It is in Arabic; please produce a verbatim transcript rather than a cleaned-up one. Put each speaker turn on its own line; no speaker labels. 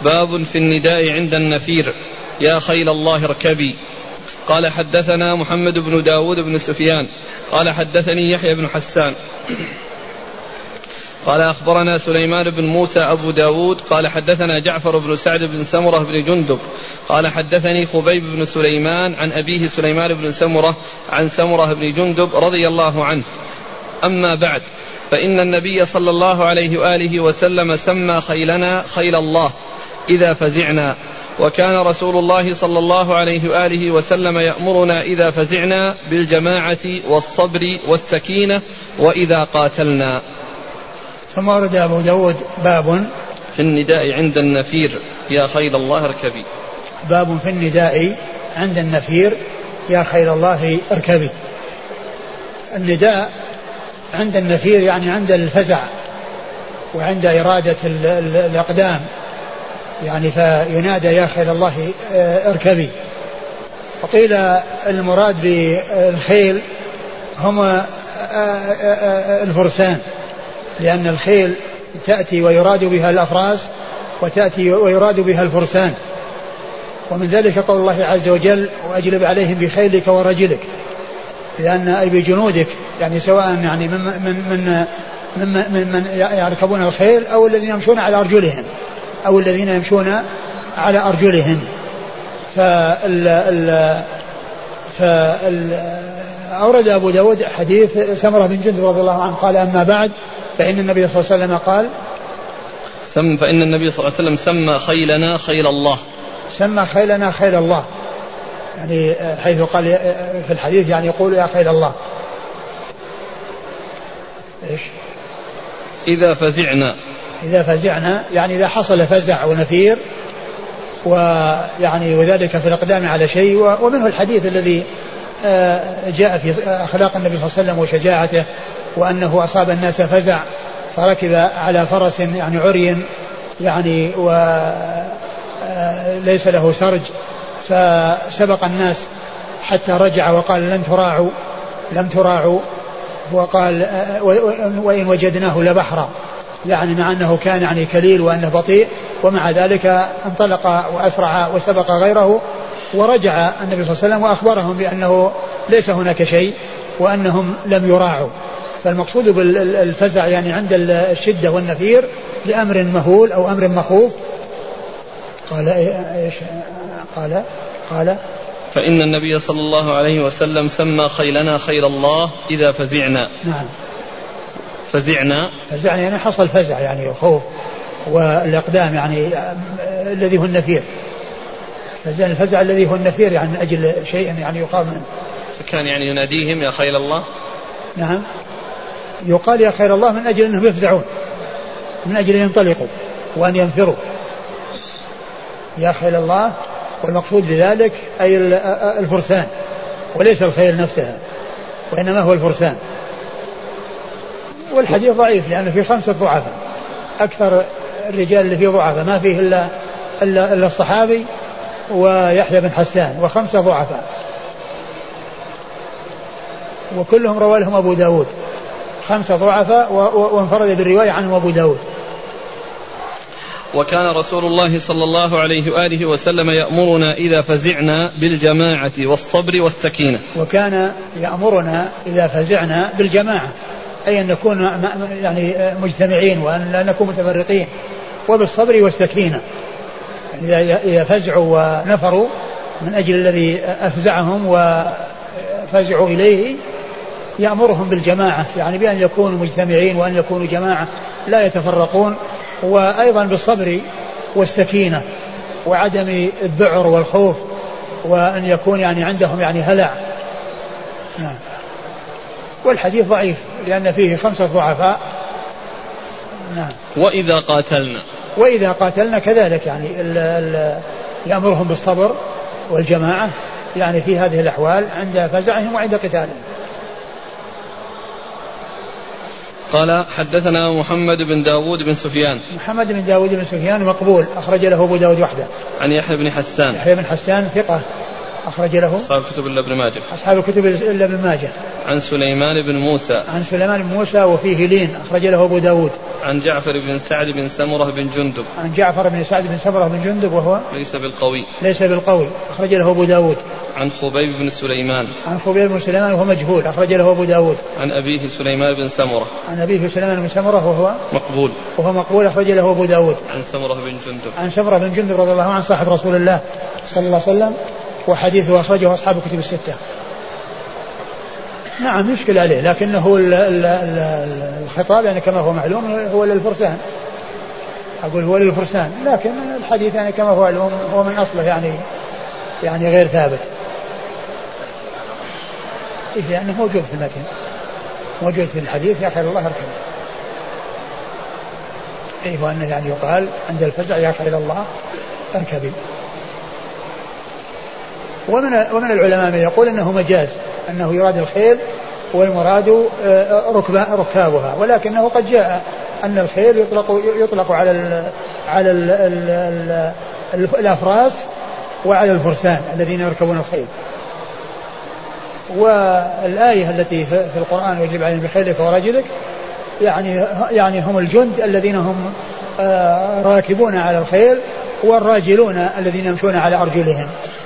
باب في النداء عند النفير يا خيل الله اركبي. قال حدثنا محمد بن داود بن سفيان قال حدثني يحيى بن حسان قال أخبرنا سليمان بن موسى أبو داود قال حدثنا جعفر بن سعد بن سمرة بن جندب قال حدثني خبيب بن سليمان عن أبيه سليمان بن سمرة عن سمرة بن جندب رضي الله عنه. أما بعد، فإن النبي صلى الله عليه وآله وسلم سمى خيلنا خيل الله إذا فزعنا، وكان رسول الله صلى الله عليه وآله وسلم يأمرنا إذا فزعنا بالجماعة والصبر والسكينة وإذا قاتلنا.
ثم ورد أبو داود باب
في النداء عند النفير يا خيل الله اركبي.
باب في النداء عند النفير يا خيل الله اركبي. النداء عند النفير يعني عند الفزع وعند إرادة الأقدام، يعني فينادى يا خيل الله اركبي. وقيل المراد بالخيل هم الفرسان، لأن الخيل تأتي ويراد بها الأفراس وتأتي ويراد بها الفرسان. ومن ذلك قول الله عز وجل وأجلب عليهم بخيلك ورجلك، لأن أي بجنودك، يعني سواء يعني من من من من, من, من يركبون الخيل أو الذين يمشون على أرجلهم أو الذين يمشون على أرجلهم. فال ال فال أورد أبو داود حديث سمرة بن جندب رضي الله عنه قال أما بعد، فإن النبي صلى الله عليه وسلم قال
سم فإن النبي صلى الله عليه وسلم سمى خيلنا خيل الله
سمى خيلنا خيل الله، يعني حيث قال في الحديث يعني يقول يا خيل الله إيش
إذا فزعنا
إذا فزعنا يعني إذا حصل فزع ونفير، ويعني وذلك في الأقدام على شيء. ومنه الحديث الذي جاء في أخلاق النبي صلى الله عليه وسلم وشجاعته، وأنه أصاب الناس فزع فركب على فرس يعني عري يعني وليس له سرج، فسبق الناس حتى رجع وقال لن تراعوا لم تراعوا وقال وإن وجدناه لبحرا، يعني مع أنه كان يعني كليل وأنه بطيء، ومع ذلك انطلق وأسرع وسبق غيره، ورجع النبي صلى الله عليه وسلم وأخبرهم بأنه ليس هناك شيء وأنهم لم يراعوا. فالمقصود بالفزع يعني عند الشدة والنفير لأمر مهول أو أمر مخوف. قال إيش قال قال
فإن النبي صلى الله عليه وسلم سمى خيلنا خيل الله إذا فزعنا.
نعم.
فزعنا
فزعنا يعني حصل فزع يعني خوف، والإقدام يعني الذي هو النفير. فزع الفزع الذي هو النفير يعني من أجل شيء يعني يقام منه.
فكان يعني يناديهم يا خيل الله.
نعم، يقال يا خير الله من أجل أنهم يفزعون، من أجل أن ينطلقوا وأن ينفروا يا خيل الله. والمقصود بذلك أي الفرسان وليس الخيل نفسها، وإنما هو الفرسان. والحديث ضعيف لأنه فيه خمسة ضعفاء، أكثر الرجال اللي فيه ضعفاء ما فيه إلا, إلا, إلا الصحابي ويحيى بن حسان، وخمسة ضعفاء وكلهم روى لهم أبو داود، خمسة ضعفاء وانفرد بالرواية عنهم أبو داود.
وكان رسول الله صلى الله عليه وآله وسلم يأمرنا إذا فزعنا بالجماعة والصبر والسكينة.
وكان يأمرنا إذا فزعنا بالجماعة، أي أن نكون يعني مجتمعين وأن لا نكون متفرقين، وبالصبر والسكينة إذا فزعوا ونفروا من أجل الذي أفزعهم وفزعوا إليه يأمرهم بالجماعة، يعني بأن يكونوا مجتمعين وأن يكونوا جماعة لا يتفرقون، وأيضا بالصبر والسكينة وعدم الذعر والخوف، وأن يكون يعني عندهم يعني هلع. نعم. والحديث ضعيف لأن فيه خمسة ضعفاء. نعم.
وإذا قاتلنا
وإذا قاتلنا كذلك يعني ال ال يأمرهم بالصبر والجماعة يعني في هذه الأحوال عند فزعهم وعند قتالهم.
قال حدثنا محمد بن داود بن سفيان.
محمد بن داود بن سفيان مقبول، أخرج له أبو داود وحده.
عن يحيى بن حسان.
يحيى بن حسان ثقة أخرج له
أصحاب الكتب إلا ابن ماجه.
أصحاب الكتب إلا ابن ماجه.
عن سليمان بن موسى.
عن سليمان بن موسى وفيه لين أخرج له أبو داود.
عن جعفر بن سعد بن سمرة بن جندب.
عن جعفر بن سعد بن سمرة بن جندب وهو
ليس بالقوي.
ليس بالقوي أخرج له أبو داود.
عن خبيب بن سليمان.
عن خبيب بن سليمان وهو مجهول أخرج له أبو داود.
عن أبيه سليمان بن سمرة.
عن أبيه سليمان بن سمرة وهو
مقبول.
وهو مقبول أخرج له أبو داود.
عن سمرة بن جندب.
عن سمرة بن جندب رضي الله عنه صاحب رسول الله صلى الله عليه وسلم وحديثه أخرجه أصحاب الكتب الستة. نعم يشكل عليه لكنه ال ال ال الخطاب يعني كما هو معلوم هو للفرسان. أقول هو للفرسان لكن الحديث يعني كما هو معلوم هو من أصله يعني يعني غير ثابت. إيه لأنه موجود في المتن موجود في الحديث يا خير الله اركب. إيه وأنه يعني يقال عند الفزع يا خير الله اركبي. ومن ومن العلماء من يقول انه مجاز انه يراد الخيل والمراد ركابها ولكنه قد جاء ان الخيل يطلق يطلق على ال على ال ال ال الافراس وعلى الفرسان الذين يركبون الخيل. والآية التي في القرآن وجب عليهم بخيلك ورجلك يعني يعني هم الجند الذين هم راكبون على الخيل والراجلون الذين يمشون على أرجلهم.